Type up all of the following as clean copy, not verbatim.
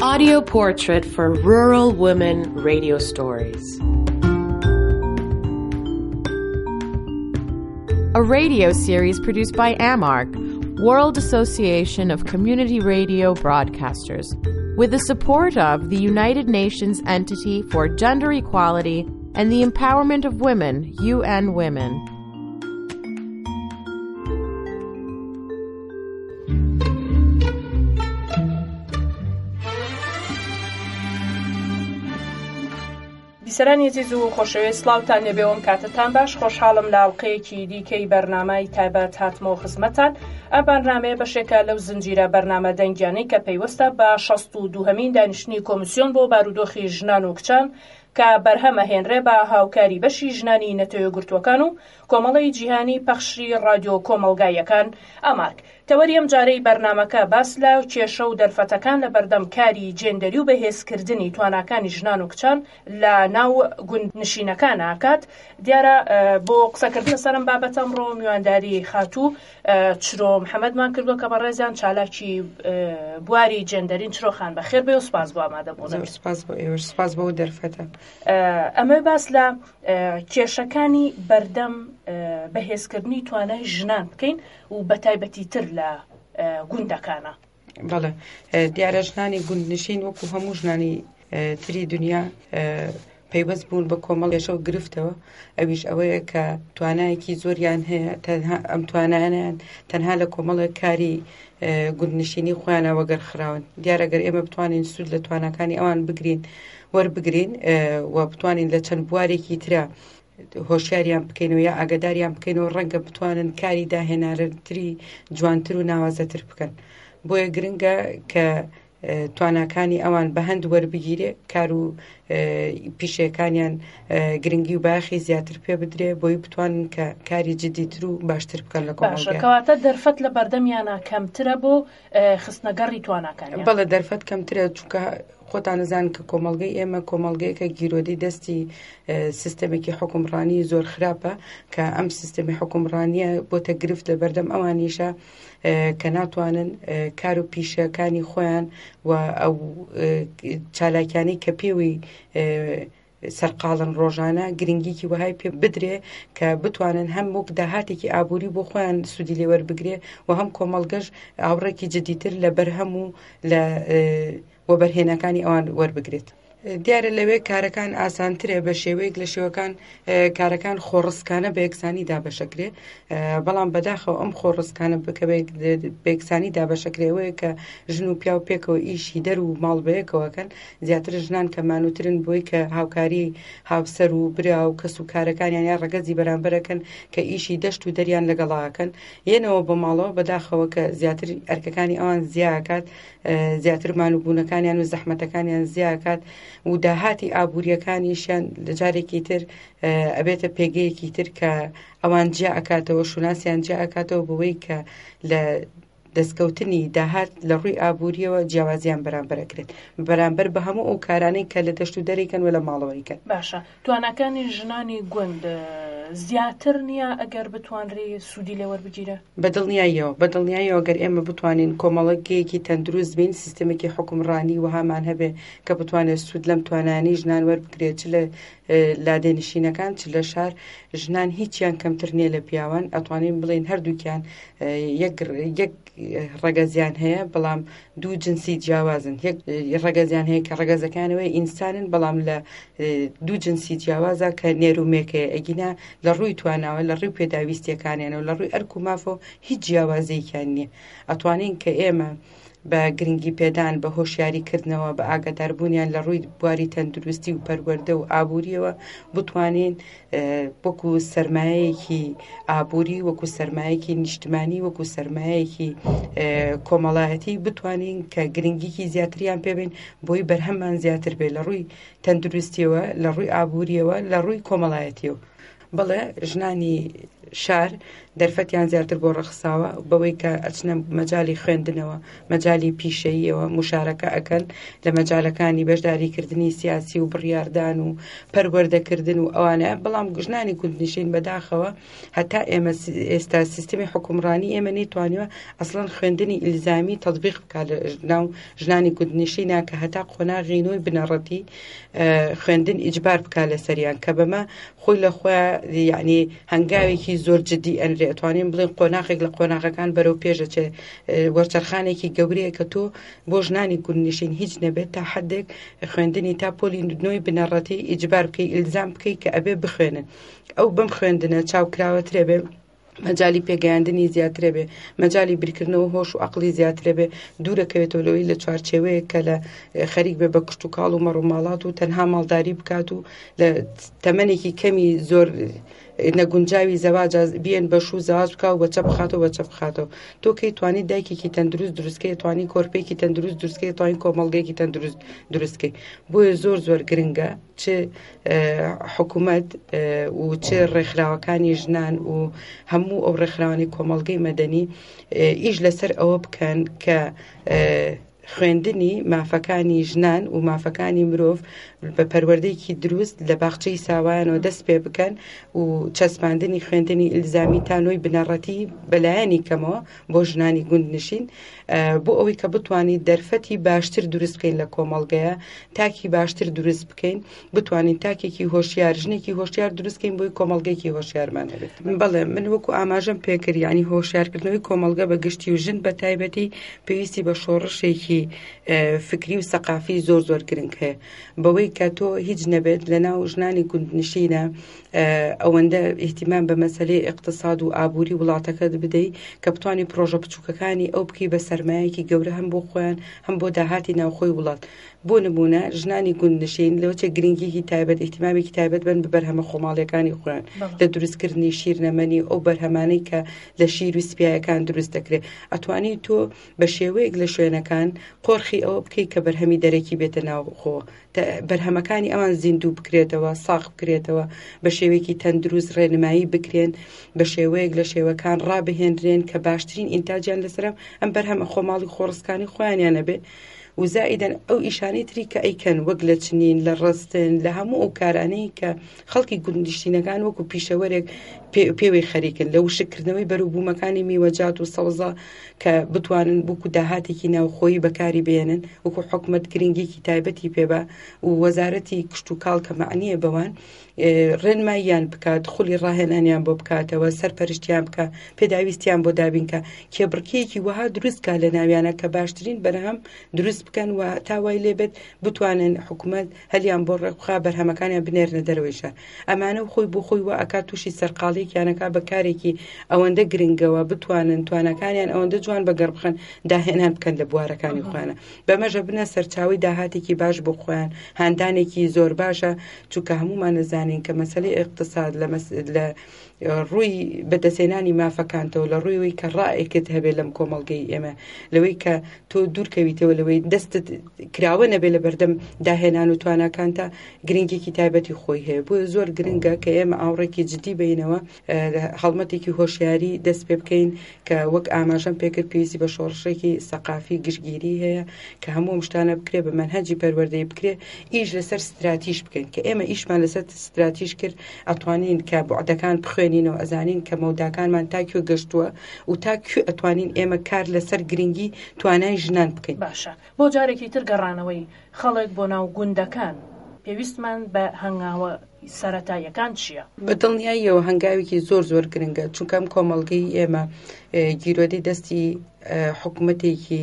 audio portrait for rural women radio stories. A radio series produced by AMARC, World Association of Community Radio Broadcasters, with the support of the United Nations Entity for Gender Equality and the Empowerment of Women, UN Women. بیسەرانی عزیز و خۆشەویست، سڵاوتان لێبێ کاتتان باش. خۆشحاڵم لە ئەڵقەیەکی دیکەی بەرنامەی تایبەت هاتمەوە خزمەتان. ئەم بەرنامەیە بەشێکە لەو زنجیرە بەرنامە دەنگیانەی کە پەیوەستە بە 62هەمین دانیشتنی کۆمیسیۆن بۆ بارودۆخی ژنان و کچان کە بەرهەمە هێنرێ بە هاوکاری بەشی ژنانی نەتەوە گرتوەکان و کۆمەڵی جیهانی پەخشی ڕادیۆ کۆمەڵگایەکان ئەمارک. تەوەری ئەم جارەی بەرنامەکە باس لە کێشە و دەرفەتەکان لە بەردەم کاری جێندەری و بەهێزکردنی تواناکانی ژنان و کچان لە ناو گوندنشینەکان ئاکات. دیارە بۆ قسەکردن سەرم بابەتە ئەمڕۆ میوانداری خاتوو چرۆ محەممەدمان کردووە کە بەڕێزیان چالاکی بواری جێندەرین. چرۆخان بەخێر بێ و سپاس بۆ ئامادەبوون. سپاس بۆ ئێوە، سپاس بۆ دەرفەتە. ئەمە باس لە کێشەکانی بەردەم بەهێزکردنی توانای ژنان بکەین و بەتایبەتی تر لە گوندەکانە. بەڵێ، دیارە ژنانی گوندنشین وەکو هەموو ژنانی تری دنیا پەیوەست بوون بە کۆمەڵ کێشە و گرفتەوە. ئەویش ئەوەیە کە توانایەکی زۆریان هەیە، ئەم توانایانیان تەنها لە کۆمەڵێک کاری گوندنشینی خۆیانە وەگەرخراون. دیارەگەر ئێمە بتوانین سوود لە توانەکانی ئەوان بگرین، وەربگرین و بتوانین لە چەند بوارێکی ترە هۆشیاریان بکەینەوە یا ئاگداریان بکەینەوە، ڕەنگە بتوانن کاری داهێنارەتری جوانتر و ناوازەتر بکەن. بۆیە گرنگە کە تواناکانی ئەوان بە هەند وەربگیرێ، کار و پیشەکانیان گرنگی و باخی زیاتر پێ بدرێ، بۆی بتوانن کە کاری جدیتر و باشتر بکەن لە کۆمەڵگە. کەواتە دەرفەت لە بەردەمیانە کەمترە بۆ خستنەگەڕی تواناکانی. بەڵێ، دەرفەت کەمترە، چونکە خۆتان نزان کە کۆمەڵگەی ئێمە کۆمەڵگەیەکە گیرۆدی دەستی سیستەمێکی حکومڕانی زۆر خراپە کە ئەم سیستەمی حکومڕانیە بۆتە گرفت لە بەردەم ئەوانیشە کە ناتوانن کار و پیشەکانی خۆیان و ئەو چالاکیانی کە پێوی سەرقاڵن ڕۆژانە گرنگیکی وهای پێ بدرێ کە بتوانن هەم وەک داهاتێکی ئابووری بۆ خۆیان سوودی لێ وەربگرێ و هەم کۆمەڵگەش ئاوڕێکی جدیتر لە بەرهەم و لە وەبەرهێنەکانی ئەوان وەربگرێت. دیارە لەوێ کارەکان ئاسانترێ بە شێوەیەک لە شێوەکان کارەکان خۆڕسکانە بە یەکسانی دابەشەکرێ، بەڵام بەداخەوە ئەم خۆڕسکانە بکە بە یەکسانی دابەشەکرێەوەیە کە ژن و پیا و پێکەوە ئیشی دەر و ماڵ بەیەکەوەکەن. زیاتر ژنان کە مانوترن بۆی کە هاوکاری هاوسەر و برا و کەس و کارەکانیان یا ڕەگەزی بەرامبەرەکەن کە ئیشی دەشت و دەریان لەگەڵاکەن، یەنەوە بە ماڵەوە بەداخەوە کە زیاتر ئەرکەکانی ئەوان زیاکات، زیاتر مانوبوونەکانیان و زەحمەتەکانیان زیاکات و داهاتی ئابوووریەکانیشیان لە جارێکی تر ئەبێتە پێگەیەکی تر کە ئەوان جیا ئەکاتەوە، شوناسیان جیا ئەکاتەوە بەوەی کە لە دەستکەوتنی داهات لە ڕووی ئابوووریەوە جیاوازیان بەرامبەرەکرێت بەرامبەر بە هەموو ئەو کارانەی کە لە دەشت و دەرێکن و لە ماڵەوەیکەن. باشە، توانەکانی ژنانی گوند زیاتر نییە ئەگەر بتوانرێ سوودی لێ وەربگیرە؟ بەدڵنیاییەوە گەر ئێمە بتوانین کۆمەڵگەیەکی تەندروست بین، سیستەمێکی حکومڕانی وهامان هەبێ کە بتوانێت سوود لەم توانانی ژنان وەربگرێت، چ لە لادێنشینەکان چ لە شار. ژنان هیچیان کەمتر نییە لە پیاوان، ئەتوانین بڵێن هەردووکیان یەک ڕەگەزیان هەیە بەڵام دوو جنسی جیاوازن. یەک ڕەگەزیان هەیە کە ڕەگەزەکانەوەی ئینسانن بەڵام لە دوو جنسی جیاوازە کە نێرومێکەیە، ئەگینا لە ڕووی تواناوە لە ڕووی پێداویستیەکانیانەوە لە ڕووی ئەرک و مافەوە هیچ جیاوازەیەکیان نییە. ئەتوانین کە ئێمە بە گرنگی پێدان بە هۆشیاریکردنەوە بە ئاگاداربوونیان لە ڕووی بواری تەندروستی و پەروەردە و ئابووریەوە بتوانین وەکو سەرمایەیەکی ئابووری، وەکو سەرمایەکی نیشتمانی، وەکو سەرمایەکی کۆمەڵایەتی بتوانین کە گرنگیکی زیاتریان پێبین بۆی بەرهەممان زیاتر بێت لە ڕووی تەندروستیەوە، لە ڕووی ئابووریەوە، لە ڕووی کۆمەڵایەتیەوە. بەڵێ ژنانی شار دەرفەتیان زیاتر بۆ ڕەخساوە بەوەی کە ئەچنە مەجای خوێندنەوە مەجای پیشەییەوە مشارەکە ئەکەن لە مەجالەکانی بەشداریکردنی سیاسی و بڕیاردان و پەروەردەکردن و ئەوانە بەڵام ژنانی کوردنشین بەداخەوە هەتا ئێمە ئێستا سیستمی حکومڕانی ئێمە نەیتوانیوە ئەسڵەن خوێندنی ئیلزامی تەطبیق بکات لە ناو ژنانی کوردنشینە کە هەتا قۆناغینەوەی بنەڕەتی خوێندن ئیجبار بکات لە سەریان کە بەمە خۆی لە خۆیان یعنی هەنگاوێکی زۆر جدی ئەنرێ ئەتوانین بڵێن قۆناغێک لە قۆناغەکان بەرەو پێشەچێ وەرچەرخانێکی گەورەیە کە تۆ بۆ ژنانی کوردنشین هیچ نەبێت تا حدێک خوێندنی تا پۆلی نوێی بنەڕەتی ئیجبار بکەی ئیلزام بکەی کە ئەبێ بخوێنن ئەو بەم خوێندنە چاوکراوەترێ بێ مەجای پێگەیاندنی زیاترە بێ مەجای بیرکردنەوە هۆش و عقلی زیاترە بێ دوورەکەوێتەوە لەوەی لە چوارچێوەیە کە لە خەریک بێ بە کشت و کاڵ و مەڕووماڵات و تەنها ماڵداری بکات و لە تەمەنێکی کەمی زۆر نەگونجاوی زەواج بیان بە شوو زەواج بکە و بەچە بخاتەوە بەچە بخاتەوە تۆ کەی توانی دایکێکی تەندروست دروستکەی توانی کۆرپێکی تەندروست دروستکەی توانی کۆمەڵگەیەکی تەندروست دروستکەی بۆیە زۆر زۆر گرنگە چ حکوومەت و چ ڕێکخراوەکانی ژنان و هەموو ئەو ڕێکخراوانی کۆمەڵگەی مەدەنی ئیش لەسەر ئەوە بکەن کە خوێندنی مافەکانی ژنان و مافەکانی مرۆڤ بە پەروەردەیەکی دروست لە باخچەی ساوایانەوە دەست پێ بکەن و چەسپاندنی خوێندنی ئیلزامی تانۆی بنەڕەتی بەلایەنی کەمەوە بۆ ژنانی گوندنشین بۆ ئەوەی کە بتوانین دەرفەتی باشتر دروست بکەین لە کۆمەڵگەیە تاکی باشتر دروست بکەین بتوانین تاکێکی هۆشیار ژنێکی هۆشیار دروستکەین بۆی کۆمەڵگەیەکی هۆشیارمان هەبێت بەڵێ من وەکو ئاماژەم پێکرد ینی هۆشیارکردنەوەی کۆمەڵگە بە گشتی و ژن بە تایبەتی پێویستی بە شۆڕشێکی فکری و سەقافی زۆر زۆر گرنگ هەیە بەوەی کە تۆ هیچ نەبێت لە ناو ژنانی گوندنشینە ئەوەندە ئیهتیمام بە مەسەلەی اقتصاد و ئابووری وڵاتەکەت بدەیت کە بتوانانی پرۆژە بچووکەکانی ئەو بکەی بە سەرمایەکی گەورە هەم بۆ خۆیان هەم بۆ داهاتی ناوخۆی وڵات بۆ نمونە ژنانی گوندنشین لەوچە گرنگیکی تایبەت ئیهتیمامێکی تایبەت بن بە بەرهەمە خۆماڵیەکانی خۆیان لە دروستکردنی شیرنەمەنی ئەو بەرهەمانەی کە لە شیر و سپیایەکان دروست دەکرێت ئەتوانی تۆ بە شێوەیەک لە شوێنەکان قۆرخی ئەوە بکەیت کە بەرهەمی دەرەکی بێتە ناوخۆ بەرهەمەکانی ئەوان زیندوو بکرێتەوە ساغ بکرێتەوە بە شێوەیەکی تەندروست ڕێنمایی بکرێن بە شێوەیەک لە شێوەکان ڕابهێنرێن کە باشترین ئینتاجیان لەسرم ئەم بەرهەمە خۆماڵی خۆڕستکانی خۆیانیانە بێ و زائیدەن ئەو ئیشانەی تری کە ئەیکەن وەک لە چنین لە ڕستن لە هەموو ئەو کارانەی کە خەڵکی گوندنشینەکان وەکو پیشەوەرێک پێوەی خەریکن لە وشکردنەوەی بەروبوومەکانی میوەجات و سەوزە کە بتوانن بووکو داهاتێکی ناوخۆیی بەکاری بێنن وەکو حکومەت گرنگێکی تایبەتی پێبە و وەزارەتی کشت و کاڵ کە معنیە بەوان ڕێنماییان بکات خولی ڕاهێنانیان بۆ بکاتەوە سەرپەرشتیان بکە پێداویستیان بۆ دابینکە کێبڕکەیەکی وەها دروستکە لە ناویانە کە باشترین بەرهەم دروست بکەن و تاوای لێبێت بتوانن حکوومەت هەلیان بۆ ڕێکخوا بەرهەمەکانیان بنێرنە دەرەوەی شار ئەمانە خۆی بۆ خۆی وە ئەکات تووشی سەرقاڵێکیانەکە بە کارێکی ئەوەندە گرنگەوە بتوانن توانەکانیان ئەوەندە جوان بەگەڕ بخەن داهێنان بکەن لە بوارەکانی خۆیانە بەمەژە بنە سەرچاوی داهاتێکی باش بۆ خۆیان هاندانێکی زۆر باشە چونکە هەمومان نەزانین کە مەسەلەی اقتصاد لە ڕووی بەدەسێنانی مافەکانتەوە لە ڕوویەوەی کە ڕائێکت هەبێت لەم کۆمەڵگەی ئێمە لەوەی کە تۆ دوورکەویتەوە لەوەی دەستت کراوە نەبێت لە بەردەم داهێنان و توانەکانتە گرنگێکی تایبەتی خۆی هەیە بۆ زۆر گرنگە کە ئێمە ئاوڕێکی جدی بینەوە هەڵمەتێکی هۆشیاری دەست پێ بکەین کە وەک ئاماژەم پێکرد پێویستی بە شۆڕشێکی سەقافی گشتگیری هەیە کە هەموو شتانە بکرێ بە مەنهەجی پەروەردەی بکرێ ئیش لەسەر ستراتیژ بکەین کە ئێمە ئیشمان لەسەر ستراتیژ کرد ئەتوانین کە بوعدەکان بخوێنینەوە ئەزانین کە مەوداکانمان تاکوێ گەشتووە و تاکوێ ئەتوانین ئێمە کار لەسەر گرنگی توانای ژنان بکەین باشە بۆ جارێکی تر گەڕانەوەی خەڵک بۆ ناو گوندەکان پێویستمان بە هەنگاوە سەرەتاییەکان چییە؟ بە دڵنیاییەوە هەنگاوێکی زۆر زۆر گرنگە چونکەم کۆمەڵگەی ئێمە گیرۆدەی دەستی حکوومەتێکی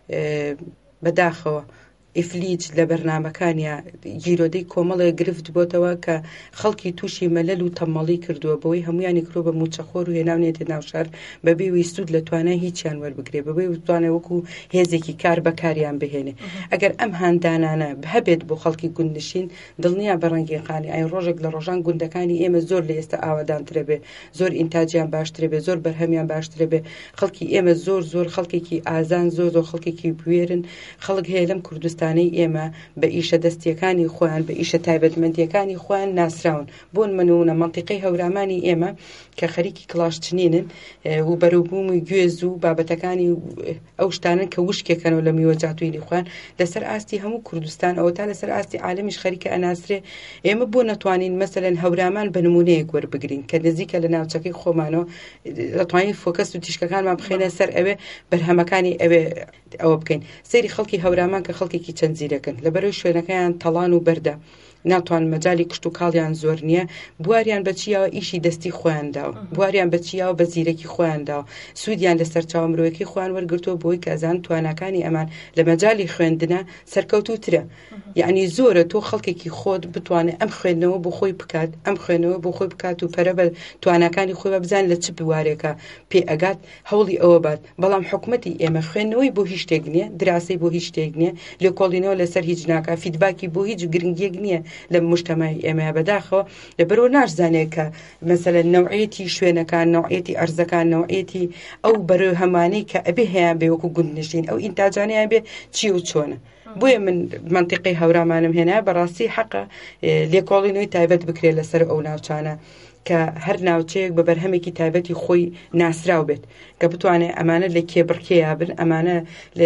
بەداخەوە ئیفلیج لە بەرنامەکانیا گیرۆدەی کۆمەڵێ گرفت بۆتەوە کە خەڵکی تووشی مەلەل و تەمەڵی کردووە بەوەی هەمویانی کرۆ بە موچەخۆر و هێناونێتە ناوشار بەبێ ویستود لە توانای هیچیان وەربگرێ بەبێ توانێ وەکو هێزێکی کار بەکاریان بهێنێ ئەگەر ئەم هاندانانە هەبێت بۆ خەڵکی گوندنشین دڵنیا بەڕەنگیقانی ئای ڕۆژێک لە ڕۆژان گوندەکانی ئێمە زۆر لە ئێستا ئاوادانترە بێ زۆر ئینتاجیان باشترە بێ زۆر بەرهەمیان باشترە بێ خەڵکی ئێمە زۆر خەڵکێکی ئازان زۆر خەڵکێکی بوێرن خەڵک هەیە لەم کوردستان شتانەی ئێمە بە ئیشە دەستیەکانی خۆیان بە ئیشە تایبەتمەندیەکانی خۆیان ناسراون بۆن منونە منتیقەی هەورامانی ئێمە کە خەریکی کڵاشچنینن و بەروبوومی گوێز و بابەتەکانی ئەو شتانن کە وشکێکەنەوە لە میوەجاتوینی خوان لەسەر ئاستی هەموو کوردستان ئەوە تا لەسەر ئاستی عالمیش خەریکە ئەناسرێ ئێمە بۆ نەتوانین مەسەلەن هەورامان بە نمونەیەک وەربگرین کە نزیکە لە ناوچەکەی خۆمانەوە دەتوانین فۆکەس و تیشکەکانمان بخێنە سەر ئەوێ بەرهەمەکانی ئەوێ ئەوە بکەین سەیری خەڵکی هەورامان کە خەڵکێکی چەند زیرەکەن لەبەرەوەی شوێنەکەیان تەڵان و بەردە ناتوان مەجای کشت و کاڵیان زۆر نییە بواریان بەچیاوە ئیشی دەستی خۆیانداوە بواریان بەچیاوە بە زیرەکی خۆیانداوە سوودیان لەسەر چاوە مرۆیەکی خۆیان وەرگرتووە بۆی کەزان توانەکانی ئەمان لە مەجای خوێندنە سەرکەوتوترە یعنی زۆرە تۆ خەڵکێکی خۆت بتوانێت ئەم خوێندنەوە بۆ خۆی بکات ئەم خوێنەوە بۆ خۆی بکات و پەرە بە توانەکانی خۆی بە بزان لە چ بوارێکە پێ ئەگات هەوڵی ئەوە بات بەڵام حکومەتی ئێمە خوێندنەوەی بۆ هیچ شتێک نییە دراسی بۆ هیچ شتێک نییە لێکۆڵینەوە لەسەر هیچ ناکە فیدباکی بۆ هیچ گرنگیەک نییە لە مجتەمەی ئێمە بەداخەوە لەبەرەوە ناشزانێت کە مەسەلەن نەوعەتی شوێنەکان نەوعەتی ئەرزەکان نەوعەتی ئەو بەرهەمانەی کە ئەبێ هەیەیان بێ وەکو گوندنشین ئەو ئینتاجانیان بێ چی و چۆنە بۆیە من منتیقەی هەورامانم هێنا بەڕاستی حەقە لێکۆڵینەوەی تایبەت بکرێت لەسەر ئەو ناوچانە کە هەر ناوچەیەک بە بەرهەمێکی تایبەتی خۆی ناسراو بێت کە بتوانێت ئەمانە لە کێبڕکێیا بن ئەمانە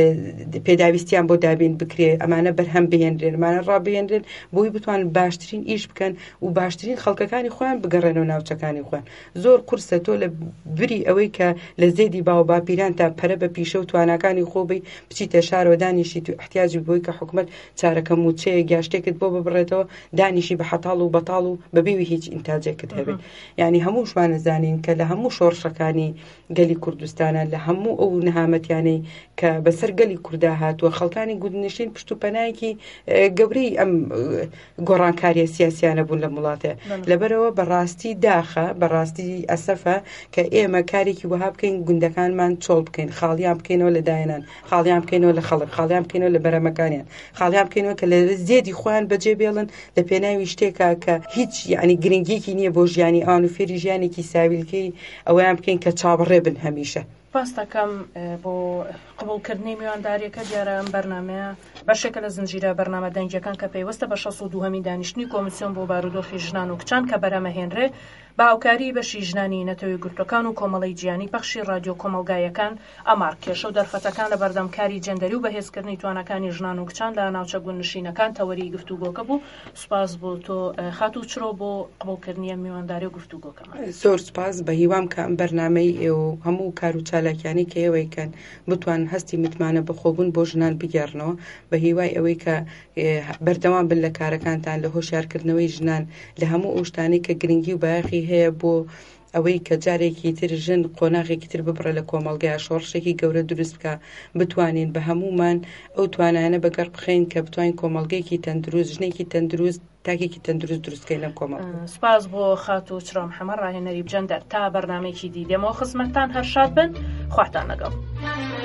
پێداویستیان بۆ دابین بکرێ ئەمانە بەرهەم بهێنرێن ئەمانە ڕابهێنرێن بۆی بتوان باشترین ئیش بکەن و باشترین خەڵکەکانی خۆیان بگەڕێنەوە ناوچەکانی خۆیان زۆر قورسە تۆ لە بری ئەوەی کە لە زێدی باو باپیران تا پەرە بە پیشە و توانەکانی خۆبی بچیتە شارەوە دانیشی تو احتیاجی بۆی کە حکومەت چارەکە موچەیە گاشتێکت بۆ ببڕێتەوە دانیشی بە حەتاڵ و بەتاڵ و بەبێوی هیچ ئینتاجێکت هەبێت یعنی هەمووشمان نەزانین کە لە هەموو شۆڕشەکانی گەلی کوردستانە لە هەموو ئەو نەهامەتیانەی کە بەسەر گەلی کووردا هاتووە خەڵکانی گوندنشین پشت و پەنایەکی گەورەی ئەم گۆڕانکاریە سیاسیانە بوون لە وڵاتە لەبەرەوە بەڕاستی داخە بەڕاستی ئەسەفە کە ئێمە کارێکی وەها بکەین گوندەکانمان چۆڵ بکەین خاڵیان بکەینەوە لە دایانان خاڵیان بکەینەوە لە خەڵک خاڵیان بکەینەوە لە بەرەمەکانیان خاڵیان بکەینەوە کە لە زێدی خۆیان بەجێ بێڵن لە پێناوی شتێکە کە هیچ یعنی گرنگیەکی نییە بۆ ژیانی ئەوان و فێری ژیانێکی ساویلکەی ئەویان بکەین کە چاوەڕێ بن هەمیشە باس دەکەم بۆ قبولکردنی میوانداریەکە دیارە ئەم بەرنامەیە بەشێکە لە زنجیرە بەرنامە دەنگیەکان کە پێیوەستە بە 62هەمی دانیشتنی کۆمیسیۆن بۆ بارودۆخی ژنان و کچان کە بەرەمەهێنرێ بە هاوکاری بەشی ژنانی نەتەوەی گروپەکان و کۆمەڵی جیهانی بەخشی رادیۆ کۆمەلگایەکان ئەمار کێشە و دەرفەتەکان لە بەردەمکاری جەندەری و بەهێزکردنی توانەکانی ژنان و کچان لە ناوچە گوندنشینەکان تەوەری گفتوگۆکە بوو سوپاس بۆ تۆ خات و چرۆ بۆ قبولکردنی میوانداری و گفتوگۆکەمان زۆر سوپاس بە هیوام کە ئەم بەرنامەی ئێوە هەموو کار و چالاکیانی کە ئێوەیکەن بتوان هەستی متمانە بەخۆبوون بۆ ژنان بگەڕنەوە بە هیوای ئەوەی کە بەردەوام بن لە کارەکانتان لە هۆشیارکردنەوەی ژنان لە هەموو ئەو شتانەی کە گرنگی و بایەخی هەیە بۆ ئەوەی کە جارێکی تر ژن قۆناغێکی تر ببڕە لە کۆمەڵگەیە شۆڕشێکی گەورە دروست بکە بتوانین بە هەمومان ئەو توانانە بەگەڕ بخەین کە بتوانین کۆمەڵگەیەکی تەندروست ژنێکی تەندروست تاکێکی تەندروست دروستکەین لەم کۆمەڵ سپاس بۆ خات و چرۆ محەممەد ڕاهێنەری بجەندەر تا بەرنامێکی دیدەمەوە خزمەتتان هەر شاد بن خواتان لەگەڵ